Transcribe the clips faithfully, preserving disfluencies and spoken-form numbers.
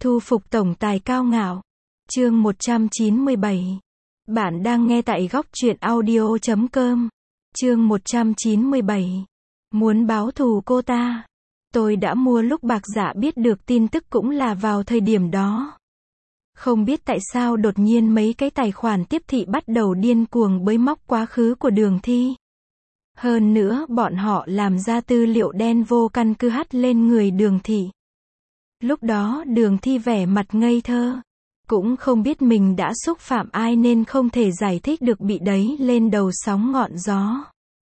Thu phục tổng tài cao ngạo. Chương một trăm chín mươi bảy. Bạn đang nghe tại góc truyện audio chấm com. Chương một trăm chín mươi bảy. Muốn báo thù cô ta. Tôi đã mua lúc Bạc Dạ biết được tin tức cũng là vào thời điểm đó. Không biết tại sao đột nhiên mấy cái tài khoản tiếp thị bắt đầu điên cuồng bới móc quá khứ của Đường Thi. Hơn nữa bọn họ làm ra tư liệu đen vô căn cứ hắt lên người Đường Thị. Lúc đó Đường Thi vẻ mặt ngây thơ. Cũng không biết mình đã xúc phạm ai nên không thể giải thích được bị đấy lên đầu sóng ngọn gió.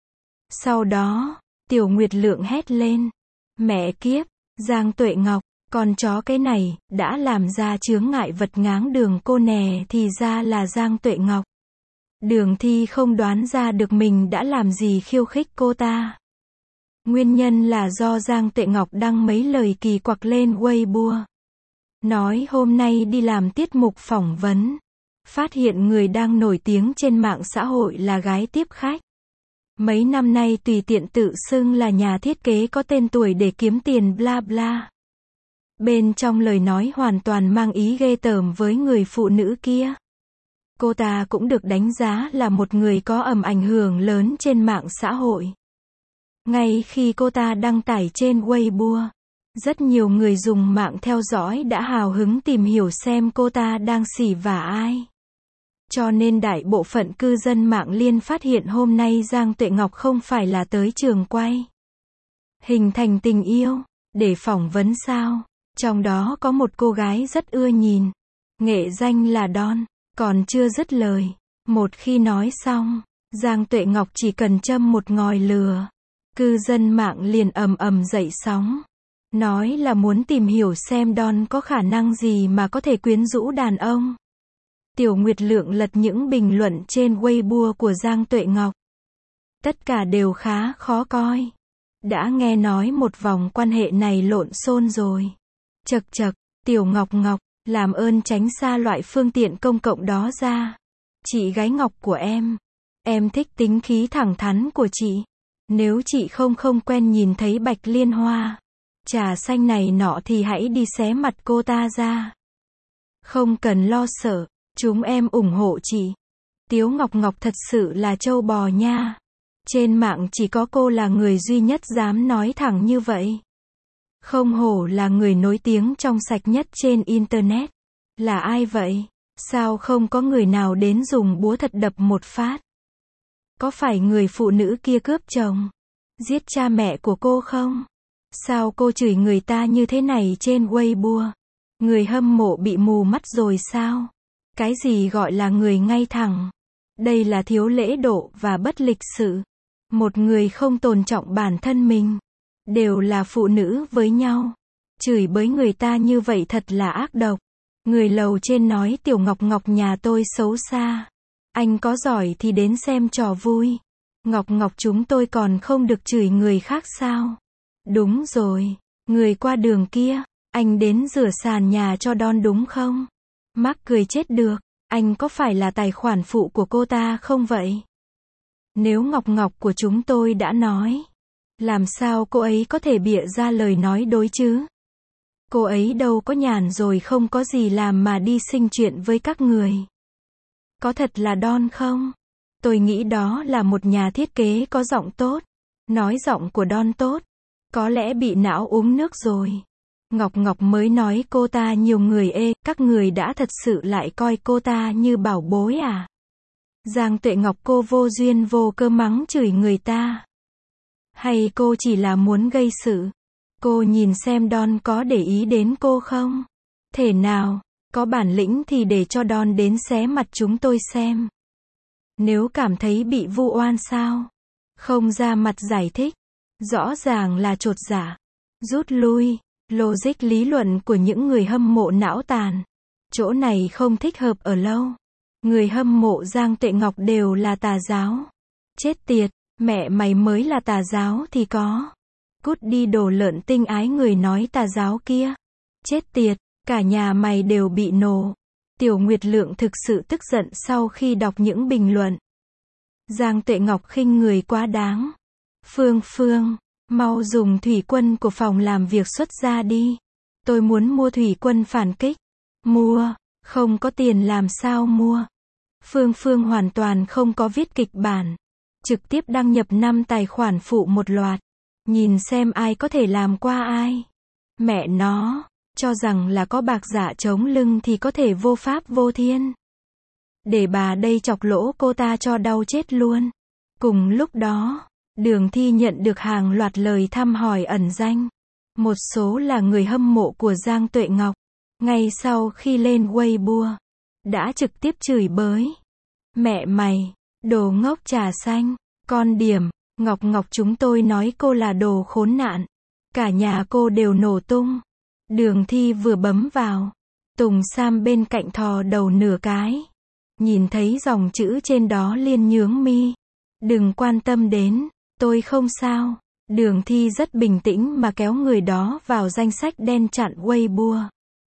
Sau đó, Tiểu Nguyệt Lượng hét lên. Mẹ kiếp, Giang Tuệ Ngọc, con chó cái này, đã làm ra chướng ngại vật ngáng đường cô nè thì ra là Giang Tuệ Ngọc. Đường Thi không đoán ra được mình đã làm gì khiêu khích cô ta. Nguyên nhân là do Giang Tuệ Ngọc đăng mấy lời kỳ quặc lên Weibo. Nói hôm nay đi làm tiết mục phỏng vấn. Phát hiện người đang nổi tiếng trên mạng xã hội là gái tiếp khách. Mấy năm nay tùy tiện tự xưng là nhà thiết kế có tên tuổi để kiếm tiền bla bla. Bên trong lời nói hoàn toàn mang ý ghê tởm với người phụ nữ kia. Cô ta cũng được đánh giá là một người có ầm ảnh hưởng lớn trên mạng xã hội. Ngay khi cô ta đăng tải trên Weibo, rất nhiều người dùng mạng theo dõi đã hào hứng tìm hiểu xem cô ta đang xỉ vả ai. Cho nên đại bộ phận cư dân mạng liên phát hiện hôm nay Giang Tuệ Ngọc không phải là tới trường quay Hình Thành Tình Yêu để phỏng vấn sao. Trong đó có một cô gái rất ưa nhìn. Nghệ danh là Don. Còn chưa dứt lời. Một khi nói xong, Giang Tuệ Ngọc chỉ cần châm một ngòi lửa. Cư dân mạng liền ầm ầm dậy sóng. Nói là muốn tìm hiểu xem Don có khả năng gì mà có thể quyến rũ đàn ông. Tiểu Nguyệt Lượng lật những bình luận trên Weibo của Giang Tuệ Ngọc. Tất cả đều khá khó coi. Đã nghe nói một vòng quan hệ này lộn xôn rồi. Chật chật, Tiểu Ngọc Ngọc, làm ơn tránh xa loại phương tiện công cộng đó ra. Chị gái Ngọc của em. Em thích tính khí thẳng thắn của chị. Nếu chị không không quen nhìn thấy Bạch Liên Hoa, trà xanh này nọ thì hãy đi xé mặt cô ta ra. Không cần lo sợ, chúng em ủng hộ chị. Tiếu Ngọc Ngọc thật sự là trâu bò nha. Trên mạng chỉ có cô là người duy nhất dám nói thẳng như vậy. Không hổ là người nổi tiếng trong sạch nhất trên Internet. Là ai vậy? Sao không có người nào đến dùng búa thật đập một phát? Có phải người phụ nữ kia cướp chồng, giết cha mẹ của cô không? Sao cô chửi người ta như thế này trên Weibo? Người hâm mộ bị mù mắt rồi sao? Cái gì gọi là người ngay thẳng? Đây là thiếu lễ độ và bất lịch sự. Một người không tôn trọng bản thân mình. Đều là phụ nữ với nhau. Chửi bới người ta như vậy thật là ác độc. Người lầu trên nói Tiểu Ngọc Ngọc nhà tôi xấu xa. Anh có giỏi thì đến xem trò vui. Ngọc Ngọc chúng tôi còn không được chửi người khác sao? Đúng rồi. Người qua đường kia. Anh đến rửa sàn nhà cho Don đúng không? Mắc cười chết được. Anh có phải là tài khoản phụ của cô ta không vậy? Nếu Ngọc Ngọc của chúng tôi đã nói, làm sao cô ấy có thể bịa ra lời nói đối chứ? Cô ấy đâu có nhàn rồi không có gì làm mà đi sinh chuyện với các người. Có thật là Don không? Tôi nghĩ đó là một nhà thiết kế có giọng tốt. Nói giọng của Don tốt. Có lẽ bị não uống nước rồi. Ngọc Ngọc mới nói cô ta nhiều người ê, các người đã thật sự lại coi cô ta như bảo bối à? Giang Tuệ Ngọc cô vô duyên vô cớ mắng chửi người ta. Hay cô chỉ là muốn gây sự? Cô nhìn xem Don có để ý đến cô không? Thể nào, có bản lĩnh thì để cho Don đến xé mặt chúng tôi xem. Nếu cảm thấy bị vu oan sao? Không ra mặt giải thích. Rõ ràng là chột dạ. Rút lui. Logic lý luận của những người hâm mộ não tàn. Chỗ này không thích hợp ở lâu. Người hâm mộ Giang Tuệ Ngọc đều là tà giáo. Chết tiệt, mẹ mày mới là tà giáo thì có. Cút đi đồ lợn tinh ái người nói tà giáo kia. Chết tiệt, cả nhà mày đều bị nổ. Tiểu Nguyệt Lượng thực sự tức giận sau khi đọc những bình luận. Giang Tuệ Ngọc khinh người quá đáng. Phương Phương, mau dùng thủy quân của phòng làm việc xuất ra đi. Tôi muốn mua thủy quân phản kích. Mua, không có tiền làm sao mua. Phương Phương hoàn toàn không có viết kịch bản. Trực tiếp đăng nhập năm tài khoản phụ một loạt. Nhìn xem ai có thể làm qua ai. Mẹ nó, cho rằng là có bạc dạ chống lưng thì có thể vô pháp vô thiên. Để bà đây chọc lỗ cô ta cho đau chết luôn. Cùng lúc đó, Đường Thi nhận được hàng loạt lời thăm hỏi ẩn danh. Một số là người hâm mộ của Giang Tuệ Ngọc. Ngay sau khi lên Weibo, đã trực tiếp chửi bới. Mẹ mày, đồ ngốc trà xanh, con điểm, Ngọc Ngọc chúng tôi nói cô là đồ khốn nạn. Cả nhà cô đều nổ tung. Đường Thi vừa bấm vào. Tùng Sam bên cạnh thò đầu nửa cái. Nhìn thấy dòng chữ trên đó liền nhướng mi. Đừng quan tâm đến, tôi không sao. Đường Thi rất bình tĩnh mà kéo người đó vào danh sách đen chặn Weibo.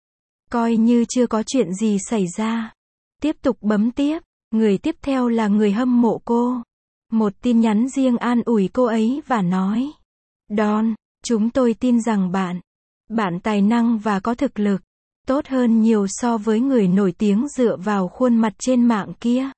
Coi như chưa có chuyện gì xảy ra. Tiếp tục bấm tiếp. Người tiếp theo là người hâm mộ cô. Một tin nhắn riêng an ủi cô ấy và nói. Don, chúng tôi tin rằng bạn, bạn tài năng và có thực lực, tốt hơn nhiều so với người nổi tiếng dựa vào khuôn mặt trên mạng kia.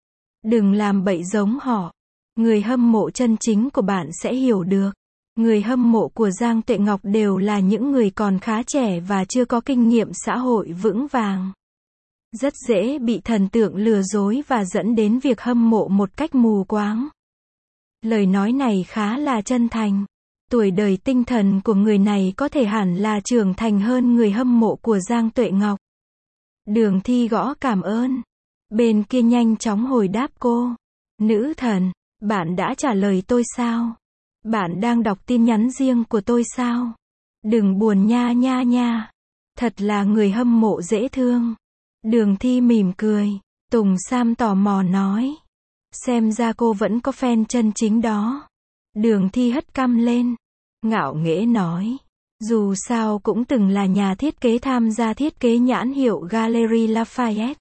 Đừng làm bậy giống họ. Người hâm mộ chân chính của bạn sẽ hiểu được. Người hâm mộ của Giang Tuệ Ngọc đều là những người còn khá trẻ và chưa có kinh nghiệm xã hội vững vàng. Rất dễ bị thần tượng lừa dối và dẫn đến việc hâm mộ một cách mù quáng. Lời nói này khá là chân thành. Tuổi đời tinh thần của người này có thể hẳn là trưởng thành hơn người hâm mộ của Giang Tuệ Ngọc. Đường Thi gõ cảm ơn. Bên kia nhanh chóng hồi đáp cô. Nữ thần, bạn đã trả lời tôi sao? Bạn đang đọc tin nhắn riêng của tôi sao? Đừng buồn nha nha nha. Thật là người hâm mộ dễ thương. Đường Thi mỉm cười. Tùng Sam tò mò nói. Xem ra cô vẫn có fan chân chính đó. Đường Thi hất cằm lên. Ngạo nghễ nói. Dù sao cũng từng là nhà thiết kế tham gia thiết kế nhãn hiệu Gallery Lafayette.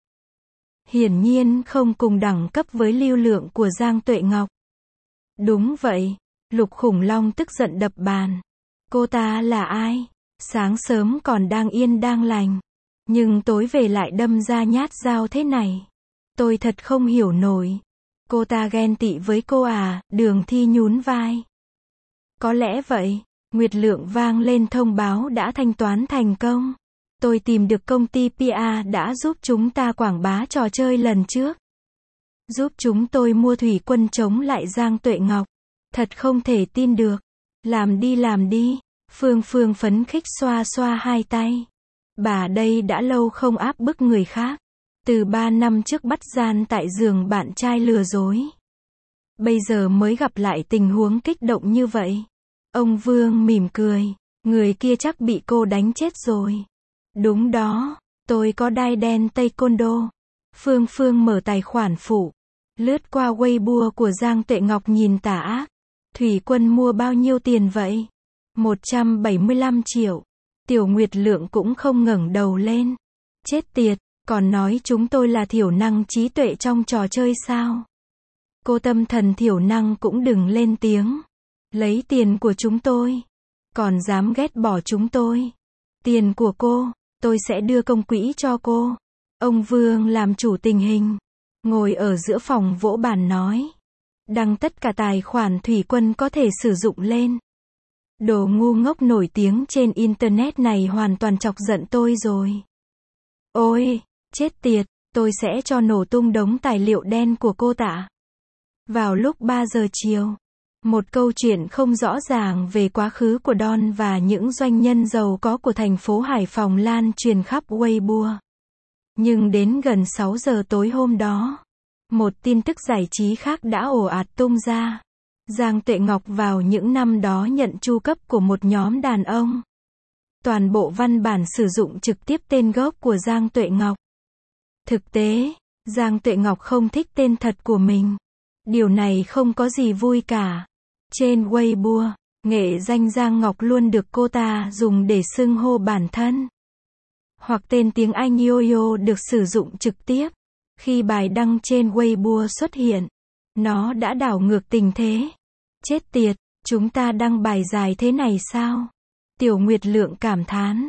Hiển nhiên không cùng đẳng cấp với lưu lượng của Giang Tuệ Ngọc. Đúng vậy. Lục Khủng Long tức giận đập bàn. Cô ta là ai? Sáng sớm còn đang yên đang lành. Nhưng tối về lại đâm ra nhát dao thế này. Tôi thật không hiểu nổi. Cô ta ghen tị với cô à? Đường Thi nhún vai. Có lẽ vậy. Nguyệt Lượng vang lên thông báo đã thanh toán thành công. Tôi tìm được công ty pê e đã giúp chúng ta quảng bá trò chơi lần trước. Giúp chúng tôi mua thủy quân chống lại Giang Tuệ Ngọc. Thật không thể tin được. Làm đi làm đi. Phương Phương phấn khích xoa xoa hai tay. Bà đây đã lâu không áp bức người khác. Từ ba năm trước bắt gian tại giường bạn trai lừa dối. Bây giờ mới gặp lại tình huống kích động như vậy. Ông Vương mỉm cười. Người kia chắc bị cô đánh chết rồi. Đúng đó. Tôi có đai đen taekwondo. Phương Phương mở tài khoản phụ. Lướt qua Weibo của Giang Tuệ Ngọc nhìn tà ác. Thủy quân mua bao nhiêu tiền vậy? một trăm bảy mươi lăm triệu. Tiểu Nguyệt Lượng cũng không ngẩng đầu lên. Chết tiệt, còn nói chúng tôi là thiểu năng trí tuệ trong trò chơi sao? Cô tâm thần thiểu năng cũng đừng lên tiếng. Lấy tiền của chúng tôi. Còn dám ghét bỏ chúng tôi. Tiền của cô, tôi sẽ đưa công quỹ cho cô. Ông Vương làm chủ tình hình. Ngồi ở giữa phòng vỗ bàn nói. Đăng tất cả tài khoản thủy quân có thể sử dụng lên. Đồ ngu ngốc nổi tiếng trên internet này hoàn toàn chọc giận tôi rồi. Ôi, chết tiệt, tôi sẽ cho nổ tung đống tài liệu đen của cô ta. Vào lúc ba giờ chiều, một câu chuyện không rõ ràng về quá khứ của Don và những doanh nhân giàu có của thành phố Hải Phòng lan truyền khắp Weibo. Nhưng đến gần sáu giờ tối hôm đó, một tin tức giải trí khác đã ồ ạt tung ra. Giang Tuệ Ngọc vào những năm đó nhận chu cấp của một nhóm đàn ông. Toàn bộ văn bản sử dụng trực tiếp tên gốc của Giang Tuệ Ngọc. Thực tế, Giang Tuệ Ngọc không thích tên thật của mình. Điều này không có gì vui cả. Trên Weibo, nghệ danh Giang Ngọc luôn được cô ta dùng để xưng hô bản thân. Hoặc tên tiếng Anh Yo-Yo được sử dụng trực tiếp. Khi bài đăng trên Weibo xuất hiện, nó đã đảo ngược tình thế. Chết tiệt, chúng ta đăng bài dài thế này sao? Tiểu Nguyệt Lượng cảm thán.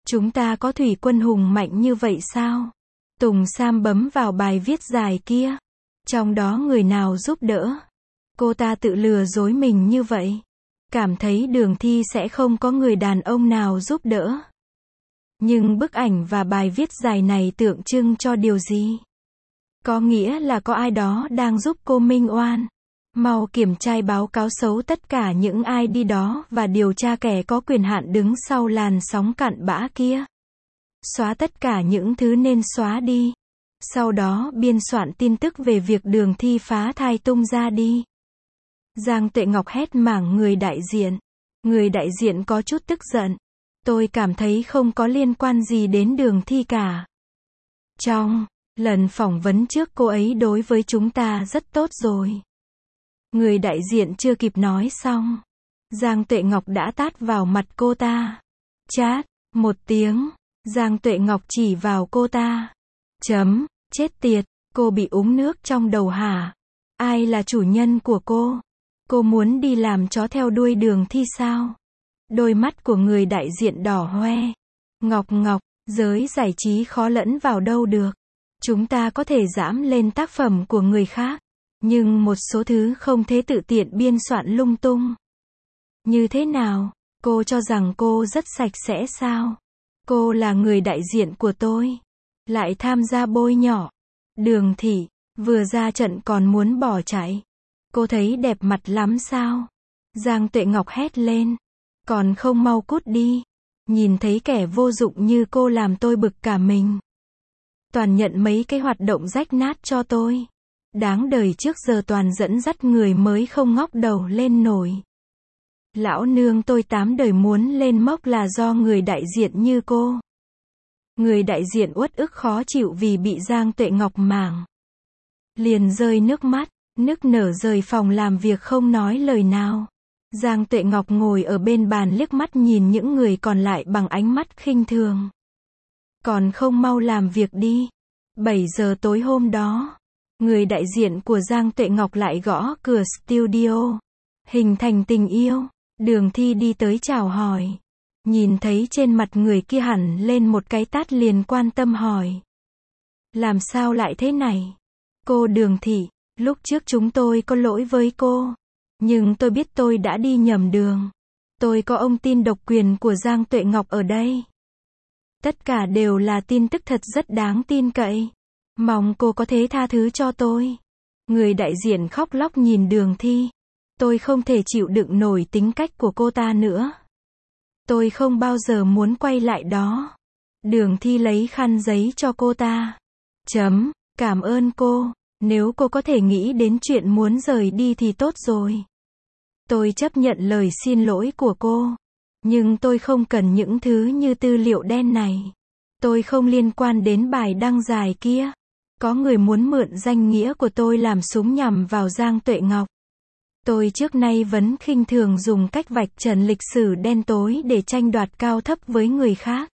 Chúng ta có thủy quân hùng mạnh như vậy sao? Tùng Sam bấm vào bài viết dài kia. Trong đó người nào giúp đỡ? Cô ta tự lừa dối mình như vậy. Cảm thấy Đường Thi sẽ không có người đàn ông nào giúp đỡ. Nhưng bức ảnh và bài viết dài này tượng trưng cho điều gì? Có nghĩa là có ai đó đang giúp cô minh oan. Mau kiểm tra báo cáo xấu tất cả những i đê đó và điều tra kẻ có quyền hạn đứng sau làn sóng cặn bã kia. Xóa tất cả những thứ nên xóa đi. Sau đó biên soạn tin tức về việc Đường Thi phá thai tung ra đi. Giang Tuệ Ngọc hét mảng người đại diện. Người đại diện có chút tức giận. Tôi cảm thấy không có liên quan gì đến Đường Thi cả. Trong lần phỏng vấn trước cô ấy đối với chúng ta rất tốt rồi. Người đại diện chưa kịp nói xong. Giang Tuệ Ngọc đã tát vào mặt cô ta. Chát, một tiếng. Giang Tuệ Ngọc chỉ vào cô ta. Chấm, chết tiệt, cô bị uống nước trong đầu hả? Ai là chủ nhân của cô? Cô muốn đi làm chó theo đuôi Đường Thi sao? Đôi mắt của người đại diện đỏ hoe. Ngọc Ngọc, giới giải trí khó lẫn vào đâu được. Chúng ta có thể dẫm lên tác phẩm của người khác. Nhưng một số thứ không thể tự tiện biên soạn lung tung. Như thế nào? Cô cho rằng cô rất sạch sẽ sao? Cô là người đại diện của tôi. Lại tham gia bôi nhọ. Đường Thị, vừa ra trận còn muốn bỏ chạy. Cô thấy đẹp mặt lắm sao? Giang Tuệ Ngọc hét lên. Còn không mau cút đi. Nhìn thấy kẻ vô dụng như cô làm tôi bực cả mình. Toàn nhận mấy cái hoạt động rách nát cho tôi. Đáng đời trước giờ toàn dẫn dắt người mới không ngóc đầu lên nổi. Lão nương tôi tám đời muốn lên mốc là do người đại diện như cô. Người đại diện uất ức khó chịu vì bị Giang Tuệ Ngọc mảng. Liền rơi nước mắt, nức nở rời phòng làm việc không nói lời nào. Giang Tuệ Ngọc ngồi ở bên bàn liếc mắt nhìn những người còn lại bằng ánh mắt khinh thường. Còn không mau làm việc đi. bảy giờ tối hôm đó, người đại diện của Giang Tuệ Ngọc lại gõ cửa studio. Hình thành tình yêu, Đường Thi đi tới chào hỏi. Nhìn thấy trên mặt người kia hẳn lên một cái tát liền quan tâm hỏi. Làm sao lại thế này? Cô Đường Thị, lúc trước chúng tôi có lỗi với cô. Nhưng tôi biết tôi đã đi nhầm đường. Tôi có ông tin độc quyền của Giang Tuệ Ngọc ở đây. Tất cả đều là tin tức thật rất đáng tin cậy. Mong cô có thể tha thứ cho tôi. Người đại diện khóc lóc nhìn Đường Thi. Tôi không thể chịu đựng nổi tính cách của cô ta nữa. Tôi không bao giờ muốn quay lại đó. Đường Thi lấy khăn giấy cho cô ta. Chấm, cảm ơn cô. Nếu cô có thể nghĩ đến chuyện muốn rời đi thì tốt rồi. Tôi chấp nhận lời xin lỗi của cô. Nhưng tôi không cần những thứ như tư liệu đen này. Tôi không liên quan đến bài đăng dài kia. Có người muốn mượn danh nghĩa của tôi làm súng nhằm vào Giang Tuệ Ngọc. Tôi trước nay vẫn khinh thường dùng cách vạch trần lịch sử đen tối để tranh đoạt cao thấp với người khác.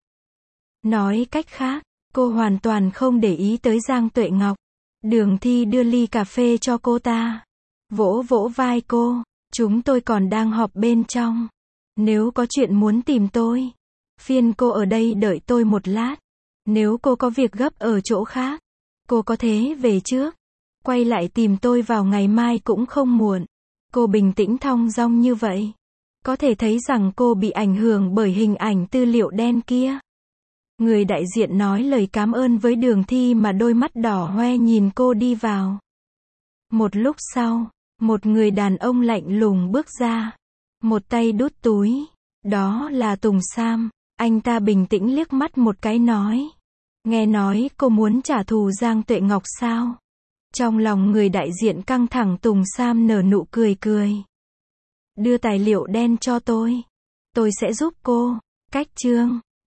Nói cách khác, cô hoàn toàn không để ý tới Giang Tuệ Ngọc. Đường Thi đưa ly cà phê cho cô ta. Vỗ vỗ vai cô. Chúng tôi còn đang họp bên trong. Nếu có chuyện muốn tìm tôi, phiền cô ở đây đợi tôi một lát. Nếu cô có việc gấp ở chỗ khác, cô có thể về trước. Quay lại tìm tôi vào ngày mai cũng không muộn. Cô bình tĩnh thong dong như vậy. Có thể thấy rằng cô bị ảnh hưởng bởi hình ảnh tư liệu đen kia. Người đại diện nói lời cảm ơn với Đường Thi mà đôi mắt đỏ hoe nhìn cô đi vào. Một lúc sau, một người đàn ông lạnh lùng bước ra. Một tay đút túi. Đó là Tùng Sam. Anh ta bình tĩnh liếc mắt một cái nói. Nghe nói cô muốn trả thù Giang Tuệ Ngọc sao? Trong lòng người đại diện căng thẳng. Tùng Sam nở nụ cười cười. Đưa tài liệu đen cho tôi. Tôi sẽ giúp cô. Cách chương